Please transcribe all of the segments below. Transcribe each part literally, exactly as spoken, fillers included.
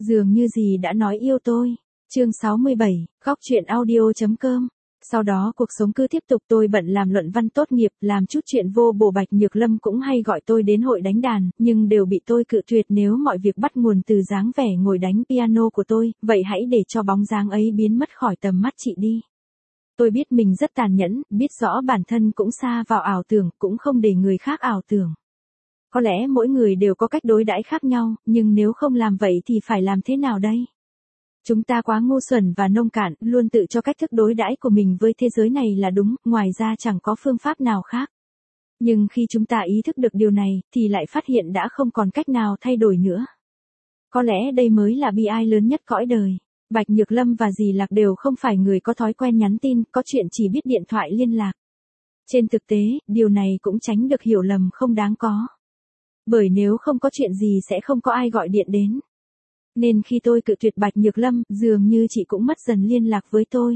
Dường như gì đã nói yêu tôi. Chương sáu mươi bảy, góc chuyện audio.com. Sau đó cuộc sống cứ tiếp tục, tôi bận làm luận văn tốt nghiệp, làm chút chuyện vô bổ. Bạch Nhược Lâm cũng hay gọi tôi đến hội đánh đàn, nhưng đều bị tôi cự tuyệt. Nếu mọi việc bắt nguồn từ dáng vẻ ngồi đánh piano của tôi, vậy hãy để cho bóng dáng ấy biến mất khỏi tầm mắt chị đi. Tôi biết mình rất tàn nhẫn, biết rõ bản thân cũng sa vào ảo tưởng, cũng không để người khác ảo tưởng. Có lẽ mỗi người đều có cách đối đãi khác nhau, nhưng nếu không làm vậy thì phải làm thế nào đây? Chúng ta quá ngu xuẩn và nông cạn, luôn tự cho cách thức đối đãi của mình với thế giới này là đúng, ngoài ra chẳng có phương pháp nào khác. Nhưng khi chúng ta ý thức được điều này, thì lại phát hiện đã không còn cách nào thay đổi nữa. Có lẽ đây mới là bi ai lớn nhất cõi đời. Bạch Nhược Lâm và dì Lạc đều không phải người có thói quen nhắn tin, có chuyện chỉ biết điện thoại liên lạc. Trên thực tế, điều này cũng tránh được hiểu lầm không đáng có. Bởi nếu không có chuyện gì sẽ không có ai gọi điện đến. Nên khi tôi cự tuyệt Bạch Nhược Lâm, dường như chị cũng mất dần liên lạc với tôi.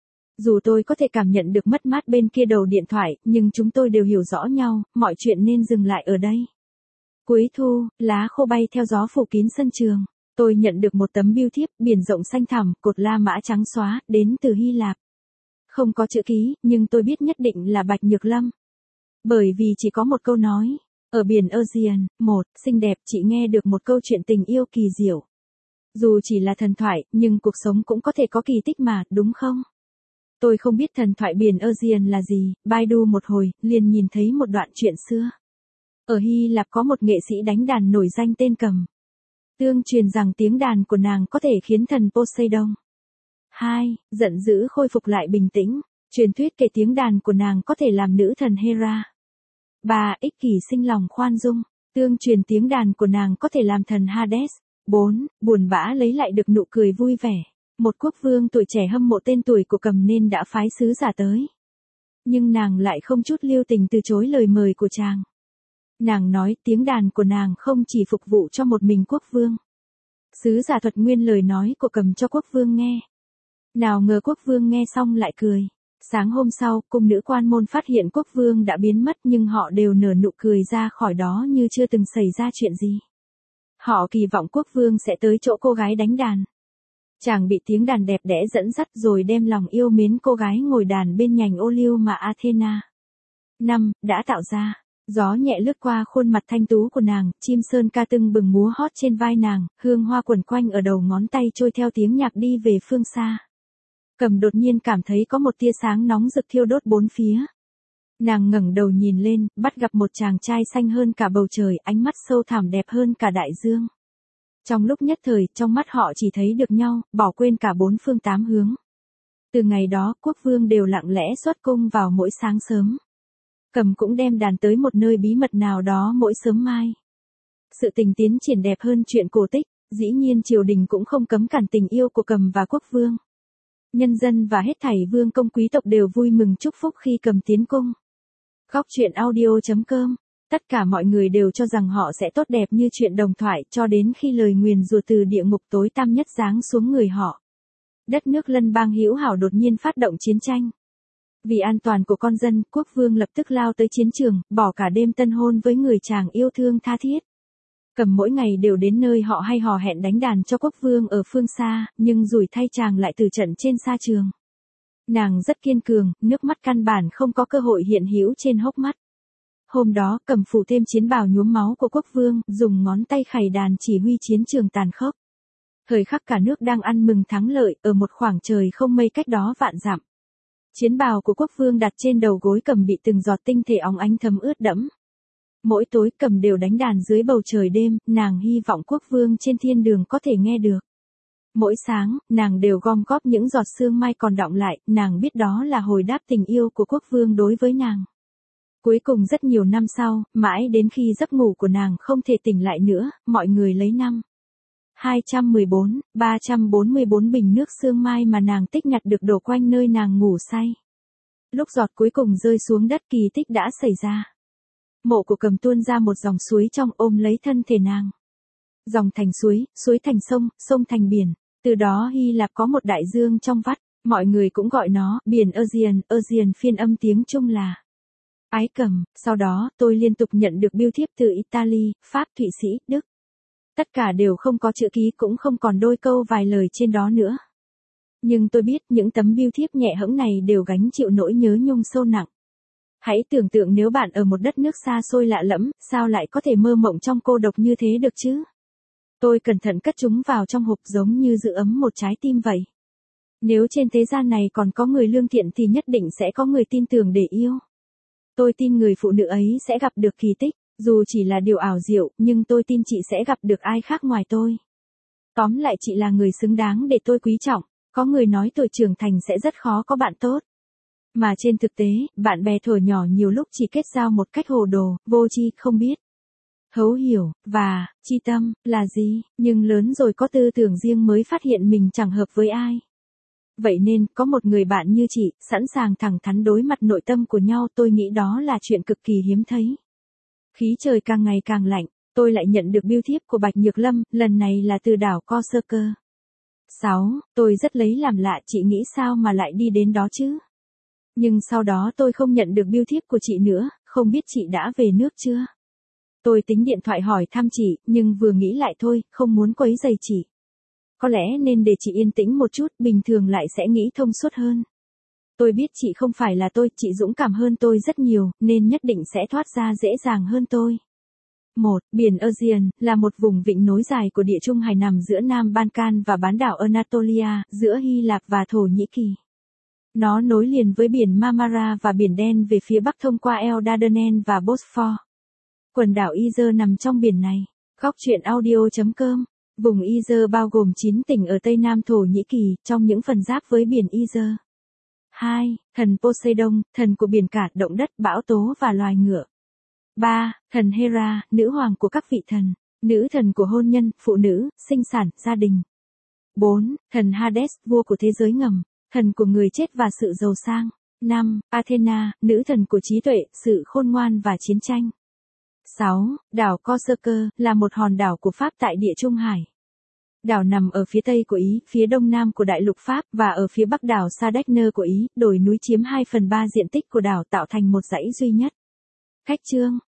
Dù tôi có thể cảm nhận được mất mát bên kia đầu điện thoại, nhưng chúng tôi đều hiểu rõ nhau, mọi chuyện nên dừng lại ở đây. Cuối thu, lá khô bay theo gió phủ kín sân trường. Tôi nhận được một tấm bưu thiếp, biển rộng xanh thẳm, cột La Mã trắng xóa, đến từ Hy Lạp. Không có chữ ký, nhưng tôi biết nhất định là Bạch Nhược Lâm. Bởi vì chỉ có một câu nói. Ở biển Aegean, một, xinh đẹp, chị nghe được một câu chuyện tình yêu kỳ diệu. Dù chỉ là thần thoại, nhưng cuộc sống cũng có thể có kỳ tích mà, đúng không? Tôi không biết thần thoại biển Aegean là gì, Baidu một hồi, liền nhìn thấy một đoạn chuyện xưa. Ở Hy Lạp có một nghệ sĩ đánh đàn nổi danh tên Cầm. Tương truyền rằng tiếng đàn của nàng có thể khiến thần Poseidon. hai. Giận dữ khôi phục lại bình tĩnh. Truyền thuyết kể tiếng đàn của nàng có thể làm nữ thần Hera. ba. Ích kỷ sinh lòng khoan dung. Tương truyền tiếng đàn của nàng có thể làm thần Hades. bốn. Buồn bã lấy lại được nụ cười vui vẻ. Một quốc vương tuổi trẻ hâm mộ tên tuổi của Cầm nên đã phái sứ giả tới. Nhưng nàng lại không chút lưu tình từ chối lời mời của chàng. Nàng nói tiếng đàn của nàng không chỉ phục vụ cho một mình quốc vương. Sứ giả thuật nguyên lời nói của Cầm cho quốc vương nghe. Nào ngờ quốc vương nghe xong lại cười. Sáng hôm sau, cung nữ quan môn phát hiện quốc vương đã biến mất, nhưng họ đều nở nụ cười ra khỏi đó như chưa từng xảy ra chuyện gì. Họ kỳ vọng quốc vương sẽ tới chỗ cô gái đánh đàn. Chàng bị tiếng đàn đẹp đẽ dẫn dắt rồi đem lòng yêu mến cô gái ngồi đàn bên nhành ô liu mà Athena. năm. Đã tạo ra. Gió nhẹ lướt qua khuôn mặt thanh tú của nàng, chim sơn ca tưng bừng múa hót trên vai nàng, hương hoa quẩn quanh ở đầu ngón tay trôi theo tiếng nhạc đi về phương xa. Cầm đột nhiên cảm thấy có một tia sáng nóng rực thiêu đốt bốn phía. Nàng ngẩng đầu nhìn lên, bắt gặp một chàng trai xanh hơn cả bầu trời, ánh mắt sâu thẳm đẹp hơn cả đại dương. Trong lúc nhất thời, trong mắt họ chỉ thấy được nhau, bỏ quên cả bốn phương tám hướng. Từ ngày đó, quốc vương đều lặng lẽ xuất cung vào mỗi sáng sớm. Cầm cũng đem đàn tới một nơi bí mật nào đó mỗi sớm mai. Sự tình tiến triển đẹp hơn chuyện cổ tích, dĩ nhiên triều đình cũng không cấm cản tình yêu của Cầm và quốc vương. Nhân dân và hết thảy vương công quý tộc đều vui mừng chúc phúc khi Cầm tiến cung. Góc chuyện audio.com. Tất cả mọi người đều cho rằng họ sẽ tốt đẹp như chuyện đồng thoại, cho đến khi lời nguyền rủa từ địa ngục tối tăm nhất giáng xuống người họ. Đất nước lân bang hữu hảo đột nhiên phát động chiến tranh. Vì an toàn của con dân, quốc vương lập tức lao tới chiến trường, bỏ cả đêm tân hôn với người chàng yêu thương tha thiết. Cầm mỗi ngày đều đến nơi họ hay hò hẹn đánh đàn cho quốc vương ở phương xa, nhưng rủi thay chàng lại từ trận trên sa trường. Nàng rất kiên cường, nước mắt căn bản không có cơ hội hiện hữu trên hốc mắt. Hôm đó, Cầm phủ thêm chiến bào nhuốm máu của quốc vương, dùng ngón tay khày đàn chỉ huy chiến trường tàn khốc. Thời khắc cả nước đang ăn mừng thắng lợi, ở một khoảng trời không mây cách đó vạn dặm. Chiến bào của quốc vương đặt trên đầu gối Cầm bị từng giọt tinh thể óng ánh thấm ướt đẫm. Mỗi tối Cầm đều đánh đàn dưới bầu trời đêm, nàng hy vọng quốc vương trên thiên đường có thể nghe được. Mỗi sáng, nàng đều gom góp những giọt sương mai còn đọng lại, nàng biết đó là hồi đáp tình yêu của quốc vương đối với nàng. Cuối cùng rất nhiều năm sau, mãi đến khi giấc ngủ của nàng không thể tỉnh lại nữa, mọi người lấy năm hai trăm mười bốn, ba trăm bốn mươi bốn bình nước sương mai mà nàng tích nhặt được đổ quanh nơi nàng ngủ say. Lúc giọt cuối cùng rơi xuống đất, kỳ tích đã xảy ra. Mộ của Cầm tuôn ra một dòng suối trong ôm lấy thân thể nàng. Dòng thành suối, suối thành sông, sông thành biển. Từ đó Hy Lạp có một đại dương trong vắt, mọi người cũng gọi nó biển Aegean. Aegean phiên âm tiếng Trung là Ái Cầm. Sau đó, tôi liên tục nhận được bưu thiếp từ Italy, Pháp, Thụy Sĩ, Đức. Tất cả đều không có chữ ký cũng không còn đôi câu vài lời trên đó nữa. Nhưng tôi biết những tấm bưu thiếp nhẹ hẫng này đều gánh chịu nỗi nhớ nhung sâu nặng. Hãy tưởng tượng nếu bạn ở một đất nước xa xôi lạ lẫm, sao lại có thể mơ mộng trong cô độc như thế được chứ? Tôi cẩn thận cất chúng vào trong hộp giống như giữ ấm một trái tim vậy. Nếu trên thế gian này còn có người lương thiện thì nhất định sẽ có người tin tưởng để yêu. Tôi tin người phụ nữ ấy sẽ gặp được kỳ tích, dù chỉ là điều ảo diệu, nhưng tôi tin chị sẽ gặp được ai khác ngoài tôi. Tóm lại chị là người xứng đáng để tôi quý trọng. Có người nói tuổi trưởng thành sẽ rất khó có bạn tốt. Mà trên thực tế, bạn bè thuở nhỏ nhiều lúc chỉ kết giao một cách hồ đồ, vô tri, không biết thấu hiểu, và chi tâm là gì, nhưng lớn rồi có tư tưởng riêng mới phát hiện mình chẳng hợp với ai. Vậy nên, có một người bạn như chị, sẵn sàng thẳng thắn đối mặt nội tâm của nhau, tôi nghĩ đó là chuyện cực kỳ hiếm thấy. Khí trời càng ngày càng lạnh, tôi lại nhận được bưu thiếp của Bạch Nhược Lâm, lần này là từ đảo Corsica. sáu. Tôi rất lấy làm lạ, chị nghĩ sao mà lại đi đến đó chứ? Nhưng sau đó tôi không nhận được bưu thiếp của chị nữa, không biết chị đã về nước chưa? Tôi tính điện thoại hỏi thăm chị, nhưng vừa nghĩ lại thôi, không muốn quấy rầy chị. Có lẽ nên để chị yên tĩnh một chút, bình thường lại sẽ nghĩ thông suốt hơn. Tôi biết chị không phải là tôi, chị dũng cảm hơn tôi rất nhiều, nên nhất định sẽ thoát ra dễ dàng hơn tôi. một. Biển Aegean, là một vùng vịnh nối dài của Địa Trung Hải nằm giữa Nam Balkan và bán đảo Anatolia, giữa Hy Lạp và Thổ Nhĩ Kỳ. Nó nối liền với biển Marmara và biển Đen về phía bắc thông qua eo Dardanelles và Bosphore. Quần đảo Izer nằm trong biển này. Góc truyện audio chấm com. Vùng Izer bao gồm chín tỉnh ở Tây Nam Thổ Nhĩ Kỳ, trong những phần giáp với biển Izer. hai. Thần Poseidon, thần của biển cả, động đất, bão tố và loài ngựa. ba. Thần Hera, nữ hoàng của các vị thần, nữ thần của hôn nhân, phụ nữ, sinh sản, gia đình. bốn. Thần Hades, vua của thế giới ngầm, thần của người chết và sự giàu sang. năm. Athena, nữ thần của trí tuệ, sự khôn ngoan và chiến tranh. sáu. Đảo Corsica, là một hòn đảo của Pháp tại Địa Trung Hải. Đảo nằm ở phía tây của Ý, phía đông nam của đại lục Pháp và ở phía bắc đảo Sardegna của Ý, đồi núi chiếm hai phần ba diện tích của đảo tạo thành một dãy duy nhất. Cách chương